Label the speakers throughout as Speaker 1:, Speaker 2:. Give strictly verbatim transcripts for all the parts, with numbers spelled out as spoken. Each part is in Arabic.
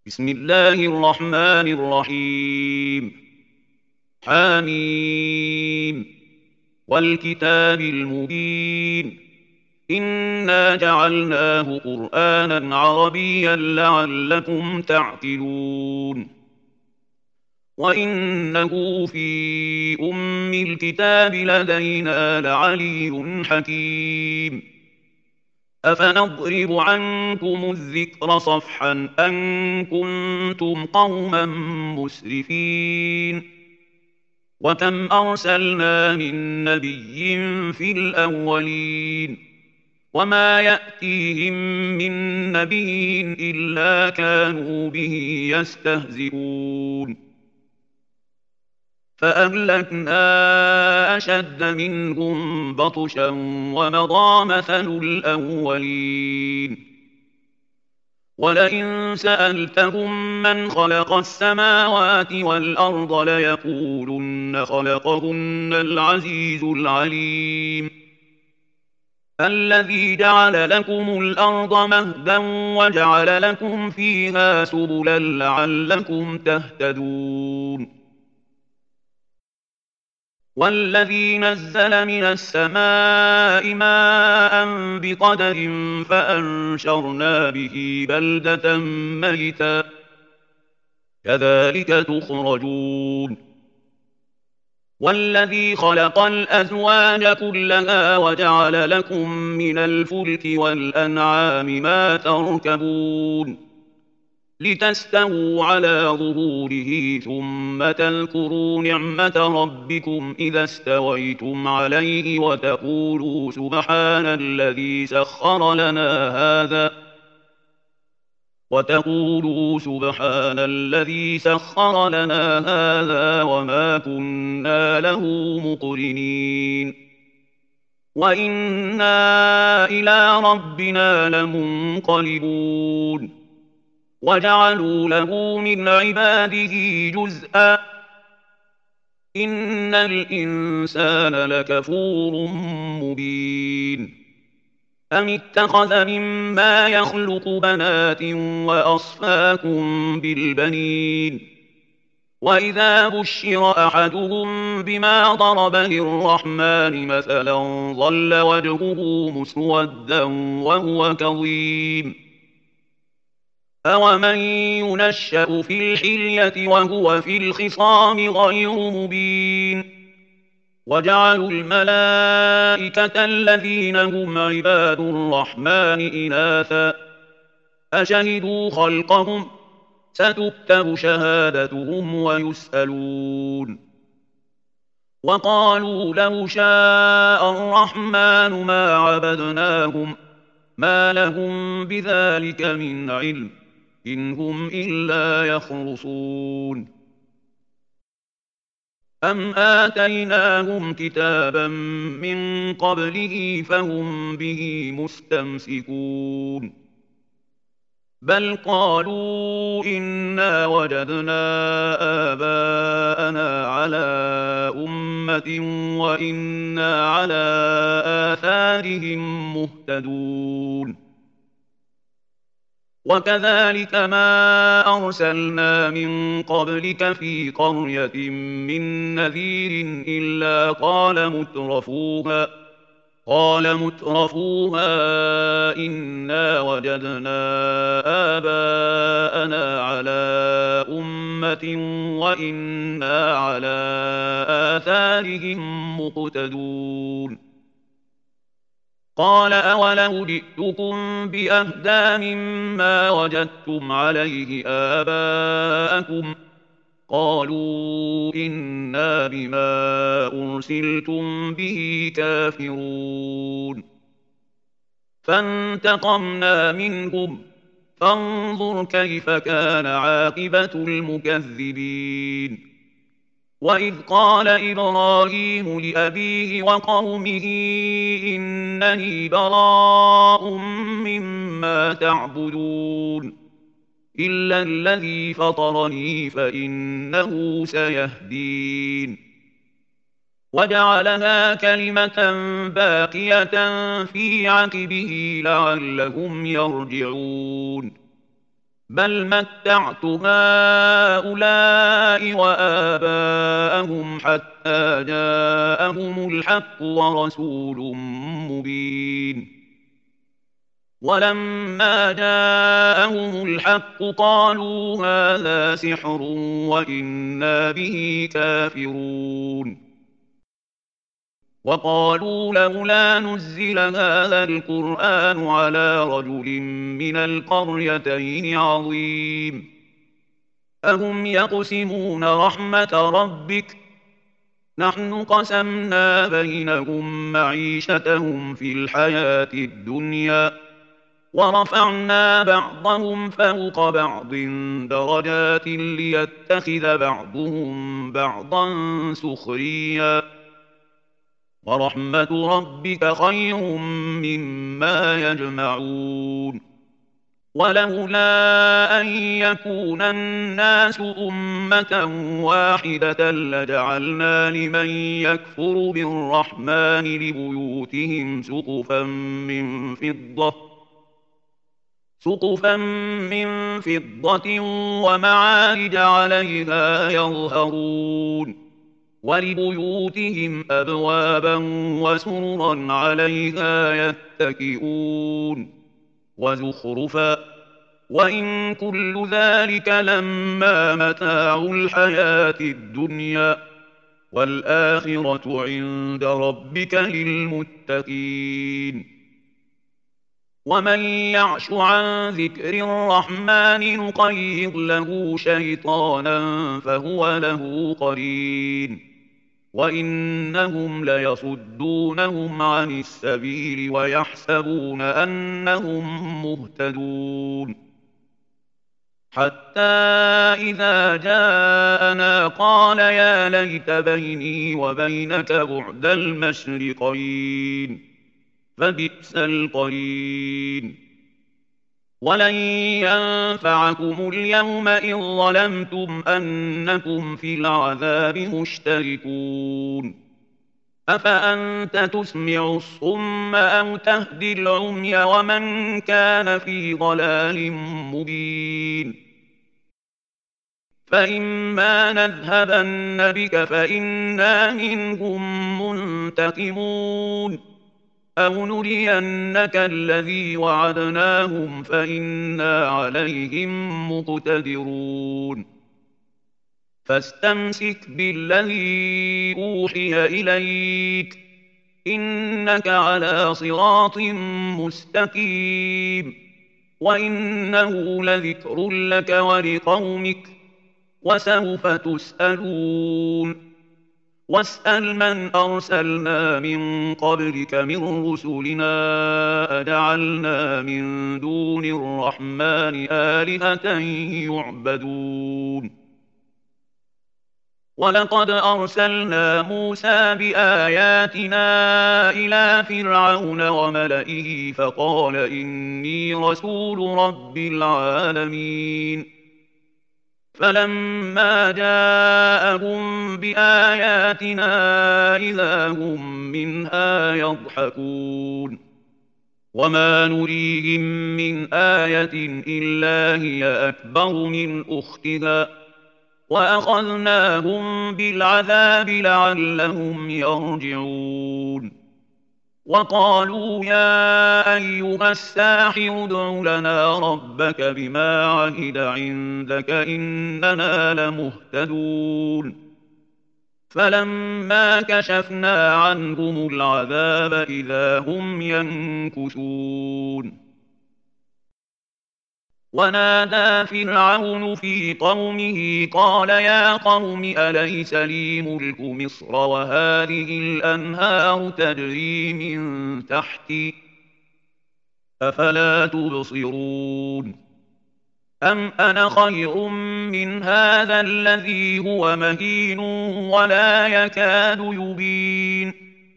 Speaker 1: بسم الله الرحمن الرحيم حميم والكتاب المبين إنا جعلناه قرآنا عربيا لعلكم تعقلون وإنه في أم الكتاب لدينا لعلي حكيم أفنضرب عنكم الذكر صفحا أن كنتم قوما مسرفين وكم أرسلنا من نبي في الأولين وما يأتيهم من نبي إلا كانوا به يستهزئون فأهلكنا أشد منهم بطشا ومضى مثل الأولين ولئن سألتهم من خلق السماوات والأرض ليقولن خلقهن العزيز العليم الذي جعل لكم الأرض مهدا وجعل لكم فيها سبلا لعلكم تهتدون والذي نزل من السماء ماء بقدر فأنشرنا به بلدة ميتا كذلك تخرجون والذي خلق الأزواج كلها وجعل لكم من الفلك والأنعام ما تركبون لتستووا على ظهوره ثم تذكروا نعمة ربكم إذا استويتم عليه وتقولوا سبحان الذي سخر لنا هذا وتقولوا سبحان الذي سخر لنا هذا وما كنا له مقرنين وإنا إلى ربنا لمنقلبون وجعلوا له من عباده جزءا إن الإنسان لكفور مبين أم اتخذ مما يخلق بنات وأصفاكم بالبنين وإذا بشر أحدهم بما ضرب للرحمن مثلا ظل وجهه مسودا وهو كظيم أومن ينشأ في الحلية وهو في الخصام غير مبين وجعلوا الملائكة الذين هم عباد الرحمن إناثا أشهدوا خلقهم ستكتب شهادتهم ويسألون وقالوا لو شاء الرحمن ما عبدناهم ما لهم بذلك من علم إن هم إلا يخرصون أم آتيناهم كتابا من قبله فهم به مستمسكون بل قالوا إنا وجدنا آباءنا على أمة وإنا على آثارهم مهتدون وكذلك ما أرسلنا من قبلك في قرية من نذير إلا قال مترفوها قال مترفوها إنا وجدنا آباءنا على أمة وإنا على آثارهم مقتدون قال أولو جئتكم بأهدى مما وجدتم عليه آباءكم قالوا إنا بما أرسلتم به كافرون فانتقمنا منهم فانظر كيف كان عاقبة المكذبين وإذ قال إبراهيم لأبيه وقومه إنني براء مما تعبدون إلا الذي فطرني فإنه سيهدين وجعلها كلمة باقية في عقبه لعلهم يرجعون بل متعت هؤلاء وآباءهم حتى جاءهم الحق ورسول مبين ولما جاءهم الحق قالوا هذا سحر وإنا به كافرون وقالوا لولا نزل هذا القرآن على رجل من القريتين عظيم أهم يقسمون رحمة ربك نحن قسمنا بينهم معيشتهم في الحياة الدنيا ورفعنا بعضهم فوق بعض درجات ليتخذ بعضهم بعضا سخريا ورحمة ربك خير مما يجمعون ولولا أن يكون الناس أمة واحدة لجعلنا لمن يكفر بالرحمن لبيوتهم سقفا من فضة سقفا من فضة ومعارج عليها يظهرون ولبيوتهم أبوابا وسررا عليها يتكئون وزخرفا وإن كل ذلك لما متاع الحياة الدنيا والآخرة عند ربك للمتقين ومن يعش عن ذكر الرحمن نقيض له شيطانا فهو له قرين وإنهم ليصدونهم عن السبيل ويحسبون أنهم مهتدون حتى إذا جاءنا قال يا ليت بيني وبينك بعد المشرقين فبئس القرين ولن ينفعكم اليوم إذ ظلمتم أنكم في العذاب مشتركون أفأنت تسمع الصم أو تهدي العمي ومن كان في ضلال مبين فإما نذهبن بك فإنا منهم منتقمون أو نرينك الذي وعدناهم فإنا عليهم مقتدرون فاستمسك بالذي أوحي إليك إنك على صراط مستقيم وإنه لذكر لك ولقومك وسوف تسألون واسأل من أرسلنا من قبلك من رسلنا أجعلنا من دون الرحمن آلهة يعبدون ولقد أرسلنا موسى بآياتنا إلى فرعون وملئه فقال إني رسول رب العالمين فلما جاءهم بآياتنا إذا هم منها يضحكون وما نريهم من آية إلا هي أكبر من أختها وأخذناهم بالعذاب لعلهم يرجعون وقالوا يا أيها الساحر ادع لنا ربك بما عهد عندك إننا لمهتدون فلما كشفنا عنهم العذاب إذا هم ينكثون ونادى فرعون في قومه قال يا قوم أليس لي ملك مصر وهذه الأنهار تجري من تحتي أفلا تبصرون أم أنا خير من هذا الذي هو مهين ولا يكاد يبين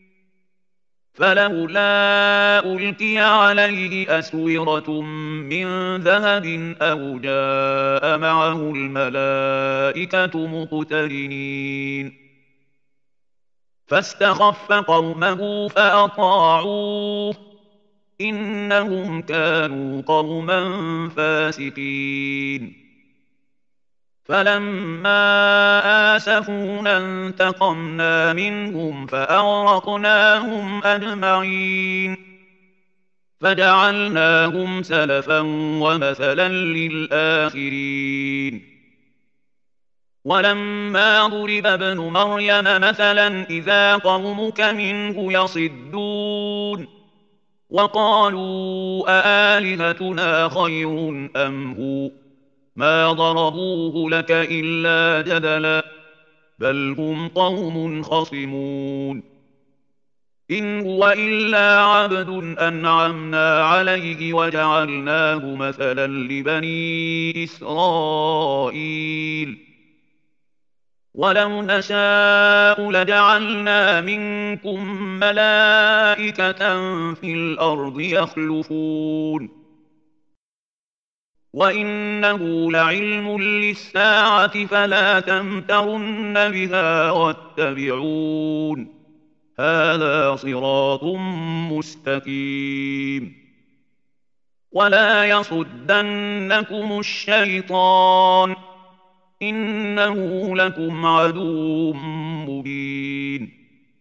Speaker 1: فلولا ألقي عليه أسورة من ذهب أو جاء معه الملائكة مقترنين فاستخف قومه فأطاعوه إنهم كانوا قوما فاسقين فلما آسفونا انتقمنا منهم فأغرقناهم أجمعين فجعلناهم سلفا ومثلا للآخرين ولما ضرب ابن مريم مثلا إذا قومك منه يصدون وقالوا أآلهتنا خير أم هو ما ضربوه لك إلا جدلا بل هم قوم خصمون إن هو إلا عبد أنعمنا عليه وجعلناه مثلا لبني إسرائيل ولو نشاء لجعلنا منكم ملائكة في الأرض يخلفون وإنه لعلم للساعة فلا تمترن بها واتبعون هذا صراط مستقيم ولا يصدنكم الشيطان إنه لكم عدو مبين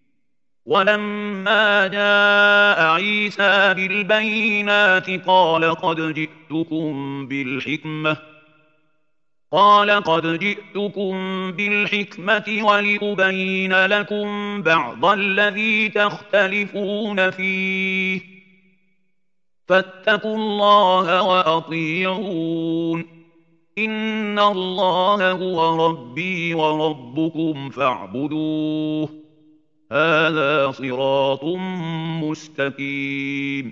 Speaker 1: ولما جاء عيسى بالبينات قال قد جئتكم بالحكمة قال قد جئتكم بالحكمة ولأبين لكم بعض الذي تختلفون فيه فاتقوا الله وأطيعون إن الله هو ربي وربكم فاعبدوه هذا صراط مستقيم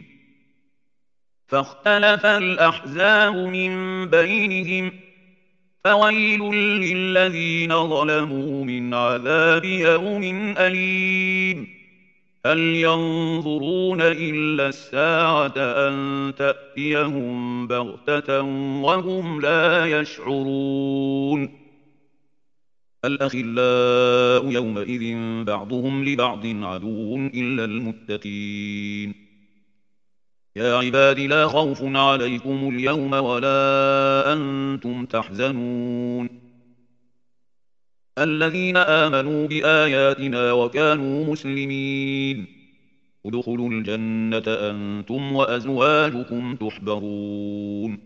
Speaker 1: فاختلف الأحزاب من بينهم فويل للذين ظلموا من عذاب يوم أليم هل ينظرون إلا الساعة أن تأتيهم بغتة وهم لا يشعرون الأخلاء يومئذ بعضهم لبعض عدو إلا المتقين يا عباد لا خوف عليكم اليوم ولا أنتم تحزنون الذين آمنوا بآياتنا وكانوا مسلمين ادخلوا الجنة أنتم وأزواجكم تحبرون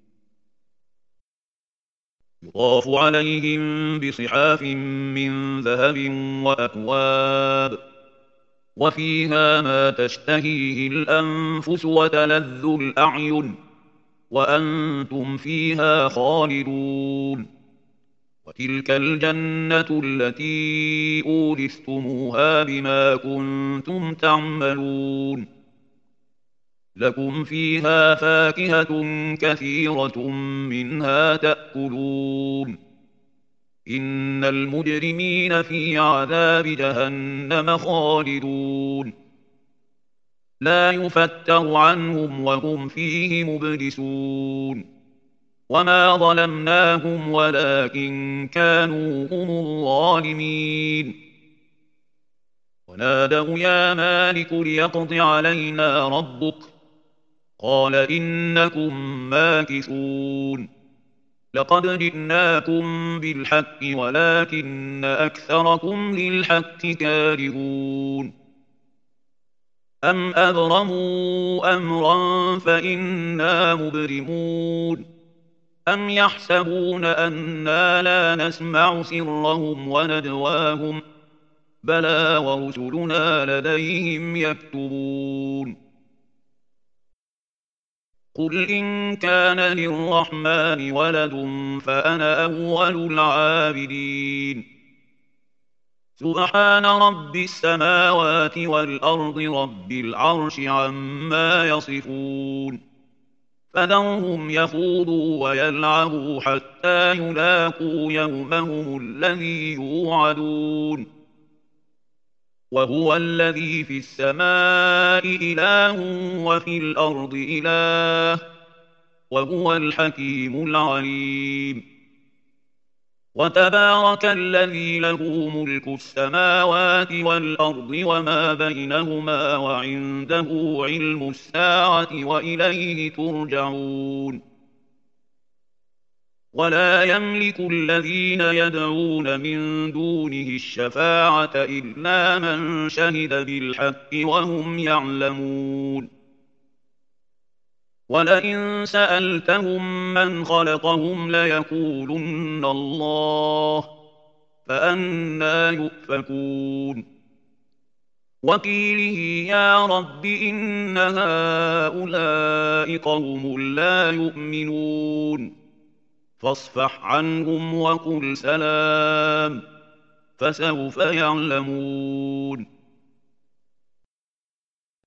Speaker 1: يطاف عليهم بصحاف من ذهب وأكواب وفيها ما تشتهيه الأنفس وتلذ الأعين وأنتم فيها خالدون وتلك الجنة التي أورثتموها بما كنتم تعملون لكم فيها فاكهة كثيرة منها تأكلون إن المجرمين في عذاب جهنم خالدون لا يفتر عنهم وهم فيه مبلسون وما ظلمناهم ولكن كانوا هم الظالمين ونادوا يا مالك ليقض علينا ربك قال إنكم ماكثون لقد جئناكم بالحق ولكن أكثركم للحق كارهون أم أبرموا أمرا فإنا مبرمون أم يحسبون أنا لا نسمع سرهم ونجواهم بلى ورسلنا لديهم يكتبون قل إن كان للرحمن ولد فأنا أول العابدين سبحان رب السماوات والأرض رب العرش عما يصفون فذرهم يخوضوا ويلعبوا حتى يلاقوا يومهم الذي يوعدون وهو الذي في السماء إله وفي الأرض إله وهو الحكيم العليم وتبارك الذي له ملك السماوات والأرض وما بينهما وعنده علم الساعة وإليه ترجعون ولا يملك الذين يدعون من دونه الشفاعة إلا من شهد بالحق وهم يعلمون ولئن سألتهم من خلقهم ليقولن الله فأنى يؤفكون وقيله يا رب إن هؤلاء قوم لا يؤمنون فاصفح عنهم وقل سلام فسوف يعلمون